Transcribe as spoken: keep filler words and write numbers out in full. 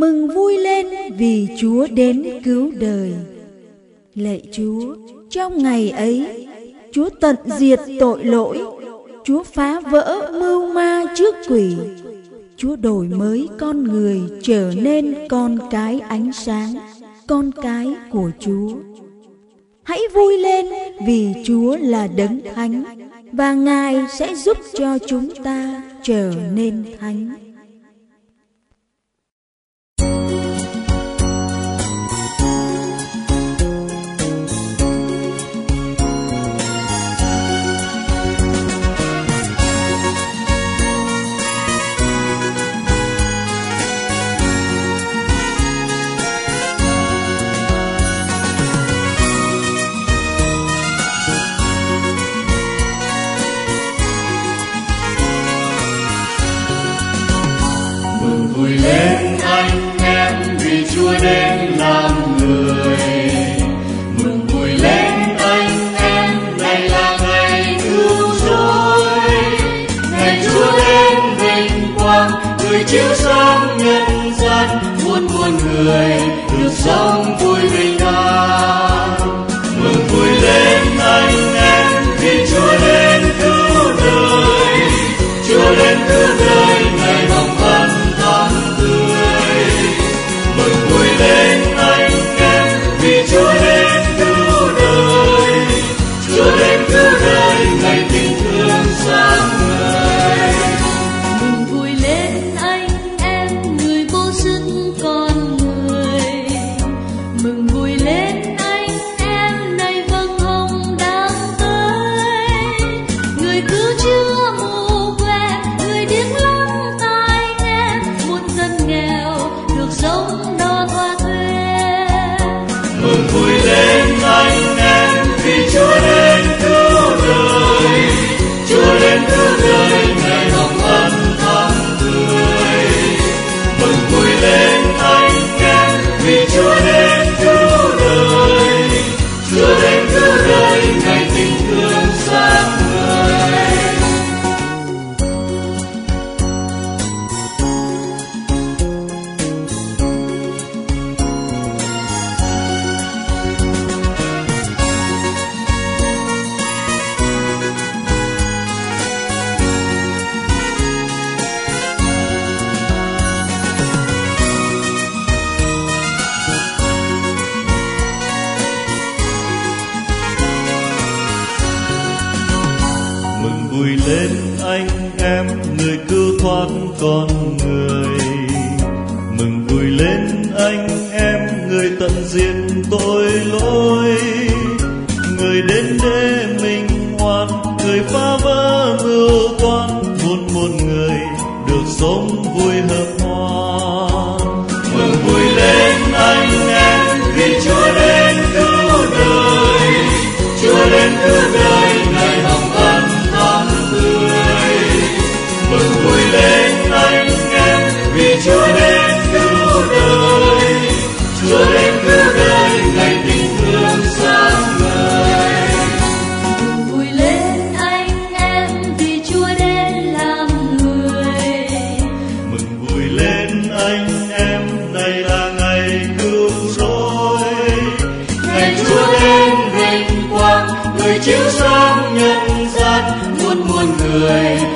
Mừng vui lên vì Chúa đến cứu đời. Lạy Chúa, trong ngày ấy, Chúa tận diệt tội lỗi, Chúa phá vỡ mưu ma trước quỷ, Chúa đổi mới con người trở nên con cái ánh sáng, con cái của Chúa. Hãy vui lên vì Chúa là Đấng Thánh, và Ngài sẽ giúp cho chúng ta trở nên thánh. Vui lên anh em vì Chúa đến làm người. Mừng vui lên anh em, này là ngày cứu rỗi. Ngày Chúa đến vinh quang, người chiếu sáng nhân gian, muôn muôn người được sống vui bình an. Mừng vui lên anh em vì Chúa đến cứu đời. Chúa đến cứu đời, ngày hồng ân thắm tươi. Mừng vui lên anh em vì Chúa đến cứu đời. Chúa đến cứu đời, ngày tình thương sáng ngời. Mừng vui lên anh em, người vô sức con người. Mừng vui lên anh em, này vầng hồng đang tới. Người cứu chữa mù quẹ, người điếc lắng tai nghe, muôn dân nghèo được sống no thoa thuê. Mừng vui lên anh em vì Chúa đến cứu đời. Chúa đến cứu đời, ngày hồng ân thắm tươi. Mừng vui lên anh em vì Chúa đến cứu đời. Chúa đến cứu đời, ngày tình thương sáng ngời. Mừng vui lên anh em, người cứu thoát con người. Mừng vui lên anh em, người tận diệt tội lỗi. Người đến để minh oan, người phá vỡ mưu toan, muôn muôn người được sống vui hợp hoan. Mừng vui lên anh em vì Chúa đến cứu đời. Chúa đến cứu đời, ngày hồng ân thắm tươi. Mừng vui lên anh em vì Chúa đến cứu đời. Chúa đến cứu đời, ngày tình thương sáng ngời. Mừng vui lên anh em vì Chúa đến làm người. Mừng vui lên anh em, này là ngày cứu rỗi. Ngày Chúa đến vinh quang, người chiếu sáng nhân gian, muôn muôn người